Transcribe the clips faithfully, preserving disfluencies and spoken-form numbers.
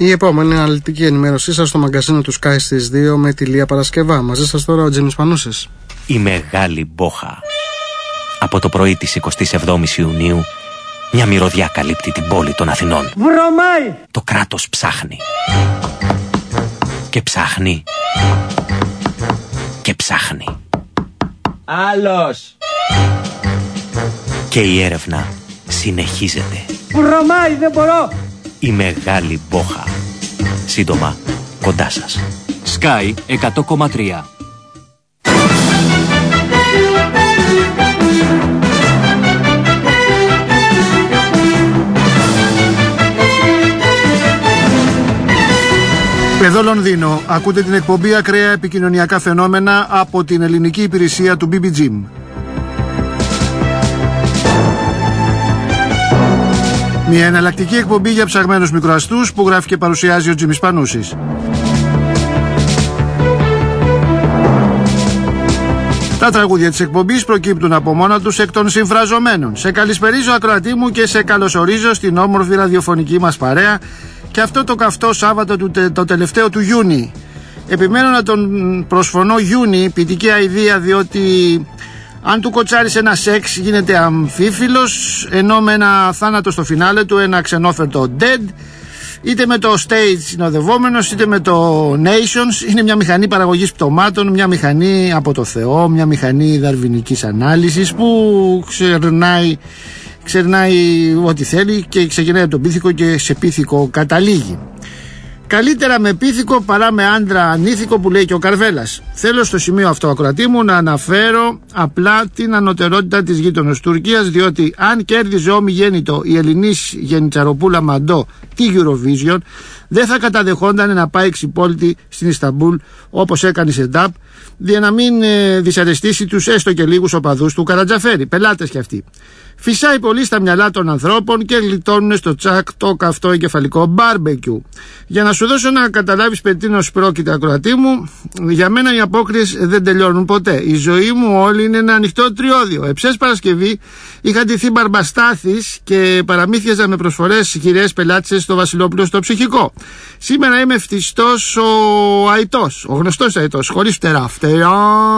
Η επόμενη αναλυτική ενημέρωσή σας στο μαγκαζίνο του Sky στις δύο με τη Λία Παρασκευά. Μαζί σας τώρα ο Τζίμις Πανούσης. Η μεγάλη μπόχα. Από το πρωί της εικοστής εβδόμης Ιουνίου μια μυρωδιά καλύπτει την πόλη των Αθηνών. Βρωμάει! Το κράτος ψάχνει. Και ψάχνει. Και ψάχνει. Άλλος! Και η έρευνα συνεχίζεται. Βρωμάει, δεν μπορώ! Η μεγάλη μπόχα. Σύντομα κοντά σας. Sky εκατό κόμμα τρία. Εδώ Λονδίνο, ακούτε την εκπομπή Ακραία Επικοινωνιακά Φαινόμενα από την ελληνική υπηρεσία του μπι μπι τζι. Μια εναλλακτική εκπομπή για ψαγμένους μικροαστούς που γράφει και παρουσιάζει ο Τζίμις Πανούσης. Τα τραγούδια της εκπομπής προκύπτουν από μόνα τους εκ των συμφραζομένων. Σε καλησπερίζω ακροατή μου και σε καλωσορίζω στην όμορφη ραδιοφωνική μας παρέα και αυτό το καυτό Σάββατο του, το τελευταίο του Ιούνιου. Επιμένω να τον προσφωνώ Ιούνι, ποιητική αηδία, διότι αν του κοτσάρεις ένα σεξ γίνεται αμφίφιλος, ενώ με ένα θάνατο στο φινάλε του, ένα ξενόφερτο dead, είτε με το stage συνοδευόμενος είτε με το nations. Είναι μια μηχανή παραγωγής πτωμάτων, μια μηχανή από το Θεό, μια μηχανή δαρβινικής ανάλυσης που ξερνάει, ξερνάει ό,τι θέλει και ξεκινάει από τον πίθηκο και σε πίθηκο καταλήγει. Καλύτερα με πίθηκο παρά με άντρα ανήθικο, που λέει και ο Καρβέλας. Θέλω στο σημείο αυτό, ακροατή μου, να αναφέρω απλά την ανωτερότητα της γείτονος Τουρκίας, διότι αν κέρδιζε ομιγέννητο η Ελληνής Γενιτσαροπούλα Μαντό τη Eurovision, δεν θα καταδεχόνταν να πάει ξυπόλυτη στην Ισταμπούλ όπως έκανε η ΣΕΝΤΑΠ, για να μην ε, δυσαρεστήσει τους έστω και λίγους οπαδούς του Καρατζαφέρη, πελάτες κι αυτοί. Φυσάει πολύ στα μυαλά των ανθρώπων και γλιτώνουν στο τσακ το καυτό εγκεφαλικό μπάρμπεκιου. Για να σου δώσω να καταλάβεις περί τίνος πρόκειται, ακροατή μου, για μένα οι απόκριες δεν τελειώνουν ποτέ. Η ζωή μου όλη είναι ένα ανοιχτό τριώδιο. Εψές Παρασκευή είχα ντυθεί μπαρμπαστάθης και παραμύθιαζα με προσφορές χειρές πελάτησες στο Βασιλόπουλο στο ψυχικό. Σήμερα είμαι φτιστός ο αητός, ο γνωστός αητός, χωρίς φτερά. Φτερά.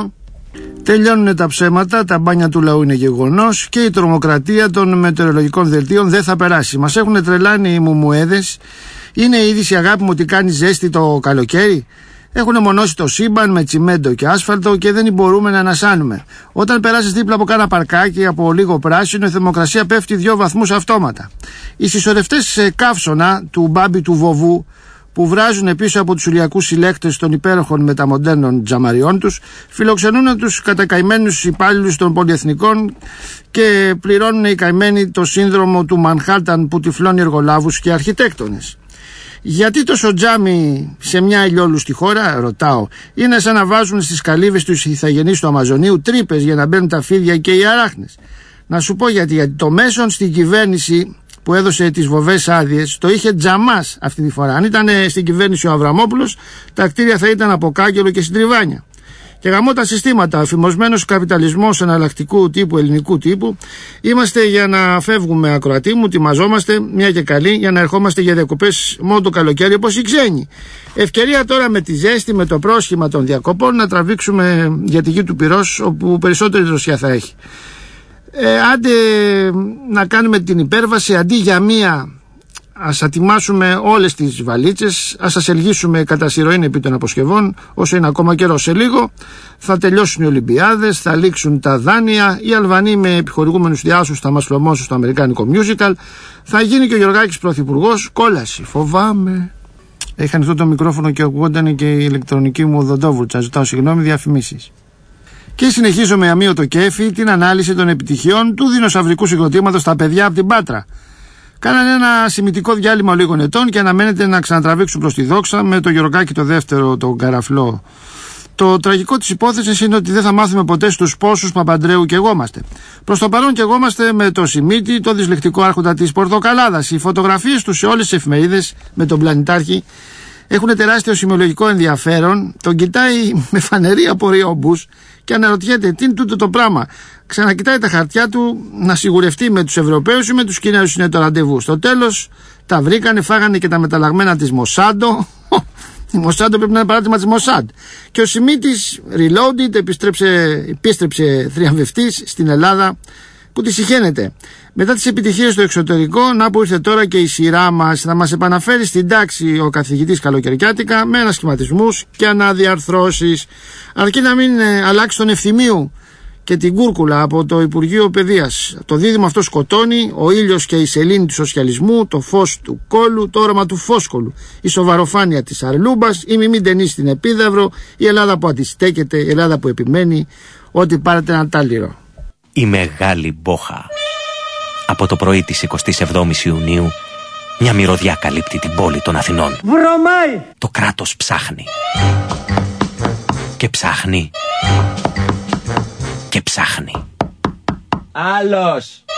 Τελειώνουν τα ψέματα, τα μπάνια του λαού είναι γεγονός και η τρομοκρατία των μετεωρολογικών δελτίων δεν θα περάσει. Μας έχουν τρελάνει οι μουμουέδες. Είναι η είδηση, αγάπη μου, ότι κάνει ζέστη το καλοκαίρι. Έχουν μονώσει το σύμπαν με τσιμέντο και άσφαλτο και δεν μπορούμε να ανασάνουμε. Όταν περάσεις δίπλα από κάνα παρκάκι από λίγο πράσινο, η θερμοκρασία πέφτει δύο βαθμούς αυτόματα. Οι συσσωρευτές καύσωνα του μπάμπι του βοβού, που βράζουν πίσω από τους ουλιακούς συλλέκτες των υπέροχων μεταμοντέρνων τζαμαριών τους, φιλοξενούν τους κατακαημένους υπάλληλους των πολυεθνικών και πληρώνουν οι καημένοι το σύνδρομο του Μανχάταν που τυφλώνει εργολάβους και αρχιτέκτονες. Γιατί τόσο τζάμι σε μια ηλιόλουστη χώρα, ρωτάω? Είναι σαν να βάζουν στις καλύβες τους ηθαγενείς του Αμαζονίου τρύπες για να μπαίνουν τα φίδια και οι αράχνες. Να σου πω γιατί, γιατί το μέσον στην κυβέρνηση που έδωσε τις βοβές άδειες το είχε τζαμάς αυτή τη φορά. Αν ήταν στην κυβέρνηση ο Αβραμόπουλος, τα κτίρια θα ήταν από κάγκελο και συντριβάνια. Και γαμώ τα συστήματα, αφημωσμένος καπιταλισμός εναλλακτικού τύπου, ελληνικού τύπου. Είμαστε για να φεύγουμε, ακροατή μου, ετοιμαζόμαστε μια και καλή για να ερχόμαστε για διακοπές μόνο το καλοκαίρι όπως οι ξένοι. Ευκαιρία τώρα με τη ζέστη, με το πρόσχημα των διακοπών, να τραβήξουμε για τη γη του Πυρός, όπου περισσότερη δροσιά θα έχει. Ε, άντε να κάνουμε την υπέρβαση, αντί για μία ας ατιμάσουμε όλες τις βαλίτσες, ας ασελγίσουμε κατά σειροήν επί των αποσκευών όσο είναι ακόμα καιρό. Σε λίγο θα τελειώσουν οι Ολυμπιάδες, θα λήξουν τα δάνεια, οι Αλβανοί με επιχορηγούμενους διάσους θα μας φλωμώσουν στο αμερικάνικο musical, θα γίνει και ο Γιωργάκης πρωθυπουργός. Κόλαση, φοβάμαι. Έχει ανοιχτό το μικρόφωνο και ακουγόταν και η ηλεκτρονική μου οδοντόβουρτσα. Ζητάω συγγνώμη, διαφημίσεις. Και συνεχίζω με αμύωτο κέφι την ανάλυση των επιτυχιών του δεινοσαυρικού συγκροτήματος στα παιδιά από την Πάτρα. Κάνανε ένα σημητικό διάλειμμα λίγων ετών και αναμένεται να ξανατραβήξουν προς τη δόξα με το Γεωργάκη το δεύτερο, τον καραφλό. Το τραγικό της υπόθεσης είναι ότι δεν θα μάθουμε ποτέ στους πόσους Παπαντρέου και εγώμαστε. Προς το παρόν και εγώμαστε με το Σιμίτη, το δυσλεκτικό άρχοντα της Πορτοκαλάδας. Οι φωτογραφίες του σε όλες τις εφημερίδες με τον πλανητάρχη έχουν τεράστιο σημειολογικό ενδιαφέρον. Τον κοιτάει με φανερή απορία ο Μπούς και αναρωτιέται τι είναι τούτο το πράγμα. Ξανακοιτάει τα χαρτιά του να σιγουρευτεί με τους Ευρωπαίους ή με τους Κινέζους είναι το ραντεβού. Στο τέλος Τα βρήκανε, φάγανε και τα μεταλλαγμένα της Μοσάντο. Η Μοσάντο πρέπει να είναι παράδειγμα της Μοσάντ. Και ο Σιμίτης Reloaded επιστρέψε, επίστρεψε θριαμβευτής στην Ελλάδα που τη συχαίνεται. Μετά τις επιτυχίες στο εξωτερικό, να που ήρθε τώρα και η σειρά μας. Θα μας επαναφέρει στην τάξη ο καθηγητής καλοκαιριάτικα με ανασχηματισμούς και αναδιαρθρώσεις. Αρκεί να μην ε, αλλάξει τον Ευθυμίου και την Κούρκουλα από το Υπουργείο Παιδείας. Το δίδυμο αυτό σκοτώνει, ο ήλιος και η σελήνη του σοσιαλισμού, το φως του κόλου, το όραμα του φόσκολου, η σοβαροφάνεια της αρλούμπας, η μιμή ταινή στην Επίδαυρο, η Ελλάδα που αντιστέκεται, η Ελλάδα που επιμένει ότι πάρετε ένα τάλιρο. Η Μεγάλη Μπόχα. Από το πρωί της εικοστής εβδόμης Ιουνίου, μια μυρωδιά καλύπτει την πόλη των Αθηνών. Βρωμάει! Το κράτος ψάχνει. Και ψάχνει. Και ψάχνει. Άλλος!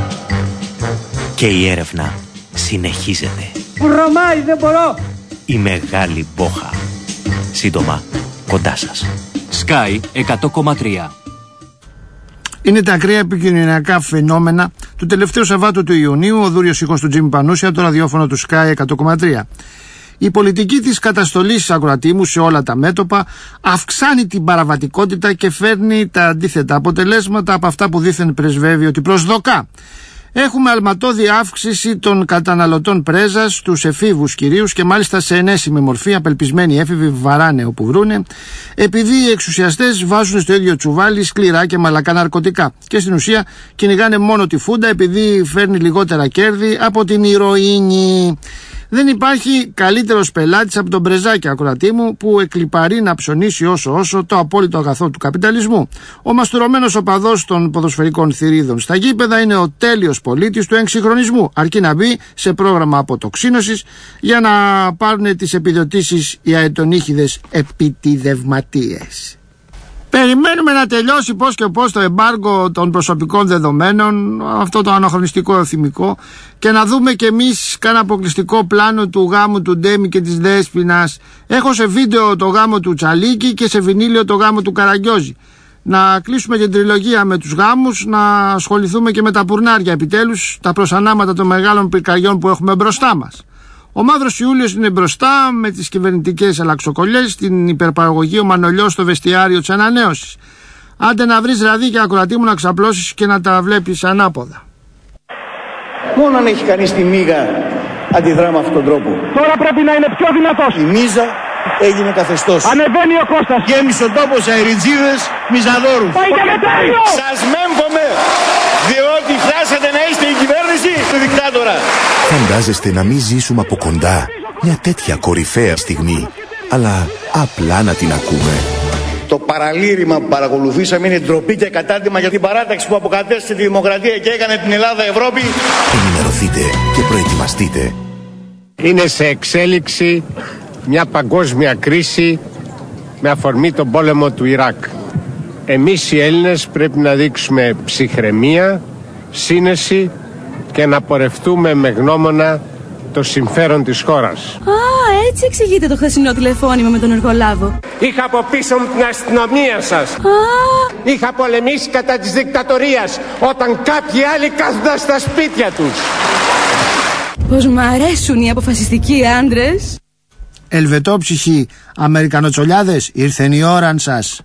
Και η έρευνα συνεχίζεται. Βρωμάει, δεν μπορώ! Η Μεγάλη Μπόχα. Σύντομα, κοντά σας. Sky εκατό κόμμα τρία. Είναι τα ακραία επικοινωνιακά φαινόμενα του τελευταίου Σαββάτου του Ιουνίου, ο δούριος ήχος του Τζίμι Πανούσια, το ραδιόφωνο του Sky εκατό κόμμα τρία. Η πολιτική της καταστολής ακροατήμου σε όλα τα μέτωπα αυξάνει την παραβατικότητα και φέρνει τα αντίθετα αποτελέσματα από αυτά που δήθεν πρεσβεύει ότι προσδοκά. Έχουμε αλματώδη αύξηση των καταναλωτών πρέζας, στους εφήβους κυρίους και μάλιστα σε ενέσιμη μορφή, απελπισμένοι έφηβοι βαράνε όπου βρούνε, επειδή οι εξουσιαστές βάζουν στο ίδιο τσουβάλι σκληρά και μαλακά ναρκωτικά και στην ουσία κυνηγάνε μόνο τη φούντα επειδή φέρνει λιγότερα κέρδη από την ηρωίνη. Δεν υπάρχει καλύτερος πελάτης από τον Πρεζάκη ακροατήμου που εκλιπαρεί να ψωνίσει όσο όσο το απόλυτο αγαθό του καπιταλισμού. Ο μαστουρωμένος οπαδός των ποδοσφαιρικών θηρίδων στα γήπεδα είναι ο τέλειος πολίτης του εξυγχρονισμού, αρκεί να μπει σε πρόγραμμα αποτοξίνωσης για να πάρουν τις επιδοτήσεις οι αετονίχιδες επιτιδευματίες. Περιμένουμε να τελειώσει πώς και πώς το εμπάργκο των προσωπικών δεδομένων, αυτό το αναχρονιστικό θυμικό, και να δούμε κι εμείς κάνα αποκλειστικό πλάνο του γάμου του Ντέμι και της Δέσποινας. Έχω σε βίντεο το γάμο του Τσαλίκη και σε βινίλιο το γάμο του Καραγκιόζη. Να κλείσουμε την τριλογία με τους γάμους, να ασχοληθούμε και με τα πουρνάρια επιτέλους, τα προσανάματα των μεγάλων πυρκαγιών που έχουμε μπροστά μας. Ο Μαύρος Ιούλιος είναι μπροστά με τις κυβερνητικές αλλαξοκολλιές, την υπερπαραγωγή, ο Μανολιός στο βεστιάριο της ανανέωσης. Άντε να βρεις δηλαδή και ακροατή μου να ξαπλώσεις και να τα βλέπεις ανάποδα. Μόνο αν έχει κανείς τη μίγα αντιδρά με αυτόν τον τρόπο. Τώρα πρέπει να είναι πιο δυνατός. Η μίζα έγινε καθεστώς. Ανεβαίνει ο Κώστας. Γέμισε ο τόπος αεριτζίδες μιζαδόρους. Πάει για μετάλλιο. Σας μέμφωμε, διότι φτάσατε να είστε η κυβέρνηση του δικτάτορα. Φαντάζεστε να μην ζήσουμε από κοντά μια τέτοια κορυφαία στιγμή, αλλά απλά να την ακούμε. Το παραλήρημα που παρακολουθήσαμε είναι ντροπή και κατάρτιμα για την παράταξη που αποκατέστησε τη δημοκρατία και έκανε την Ελλάδα Ευρώπη. Ενημερωθείτε και προετοιμαστείτε. Είναι σε εξέλιξη μια παγκόσμια κρίση με αφορμή τον πόλεμο του Ιράκ. Εμείς οι Έλληνες πρέπει να δείξουμε ψυχραιμία, σύνεση και να πορευτούμε με γνώμονα το συμφέρον της χώρας. Α, έτσι εξηγείται το χθεσινό τηλεφώνημα με τον εργολάβο. Είχα από πίσω μου την αστυνομία σας. Α, Είχα πολεμήσει κατά της δικτατορίας όταν κάποιοι άλλοι κάθονταν στα σπίτια τους. πως μ' αρέσουν οι αποφασιστικοί άντρες. Ελβετόψυχοι Αμερικανοτσολιάδες, ήρθεν η ώραν σας.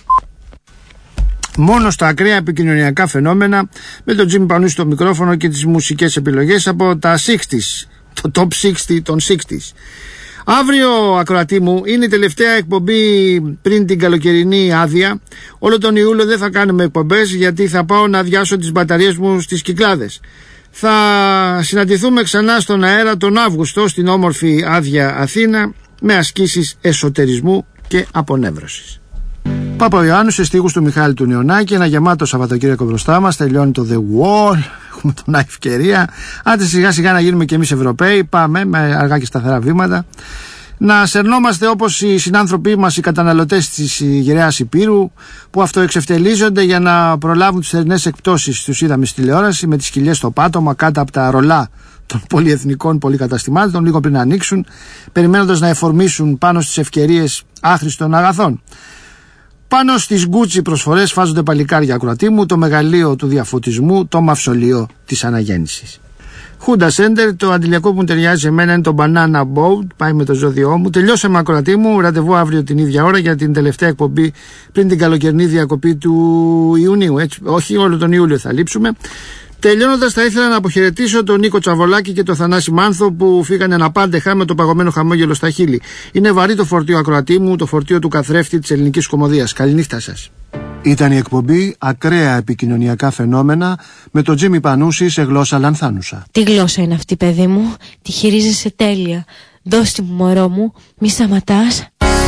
Μόνο στα ακραία επικοινωνιακά φαινόμενα, με τον Τζίμι Πανούση στο μικρόφωνο και τις μουσικές επιλογές από τα εξήντα, το top εξήντα των εξήντα. Αύριο, ακροατή μου, είναι η τελευταία εκπομπή πριν την καλοκαιρινή άδεια. Όλο τον Ιούλιο δεν θα κάνουμε εκπομπές γιατί θα πάω να αδειάσω τις μπαταρίες μου στις Κυκλάδες. Θα συναντηθούμε ξανά στον αέρα τον Αύγουστο στην όμορφη άδεια Αθήνα με ασκήσεις εσωτερισμού και απονεύρωσης. Παπαϊωάννου σε στίχους του Μιχάλη του Νεωνάκη. Ένα γεμάτο Σαββατοκύριακο μπροστά μας. Τελειώνει το The Wall. Έχουμε τον ευκαιρία. Άντε σιγά σιγά να γίνουμε και εμείς Ευρωπαίοι. Πάμε με αργά και σταθερά βήματα. Να σερνόμαστε όπως οι συνάνθρωποι μας, οι καταναλωτές της γεραιάς Υπήρου, που αυτοεξευτελίζονται για να προλάβουν τις θερινές εκπτώσεις. Τους είδαμε στη τηλεόραση με τις κοιλιές στο πάτωμα κάτω από τα ρολά των πολυεθνικών πολυκαταστημάτων, λίγο πριν να ανοίξουν, περιμένοντας να εφορμήσουν πάνω στις ευκαιρίες άχρηστων αγαθών. Πάνω στις Γκούτσι προσφορές φάζονται παλικάρια, ακροατή μου, το μεγαλείο του διαφωτισμού, το μαυσολείο της αναγέννησης. Χούντα Σέντερ, το αντιλιακό που μου ταιριάζει σε μένα είναι το Banana Boat, πάει με το ζώδιό μου. Τελειώσαμε ακροατή μου, ραντεβού αύριο την ίδια ώρα για την τελευταία εκπομπή πριν την καλοκαιρινή διακοπή του Ιουνίου. Έτσι, όχι, όλο τον Ιούλιο θα λείψουμε. Τελειώνοντας, θα ήθελα να αποχαιρετήσω τον Νίκο Τσαβολάκη και τον Θανάση Μάνθο που φύγανε αναπάντεχα με το παγωμένο χαμόγελο στα χείλη. Είναι βαρύ το φορτίο ακροατή μου, το φορτίο του καθρέφτη της ελληνικής κωμωδίας. Καληνύχτα σας. Ήταν η εκπομπή Ακραία Επικοινωνιακά Φαινόμενα με τον Τζίμι Πανούση σε γλώσσα λανθάνουσα. Τι γλώσσα είναι αυτή, παιδί μου? Τη χειρίζεσαι τέλεια. Δώσ' τη μου, μωρό μου, μη σταματάς.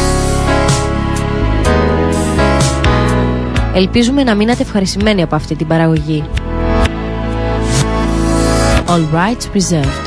Ελπίζουμε να μείνατε ευχαριστημένοι από αυτή την παραγωγή. All rights reserved.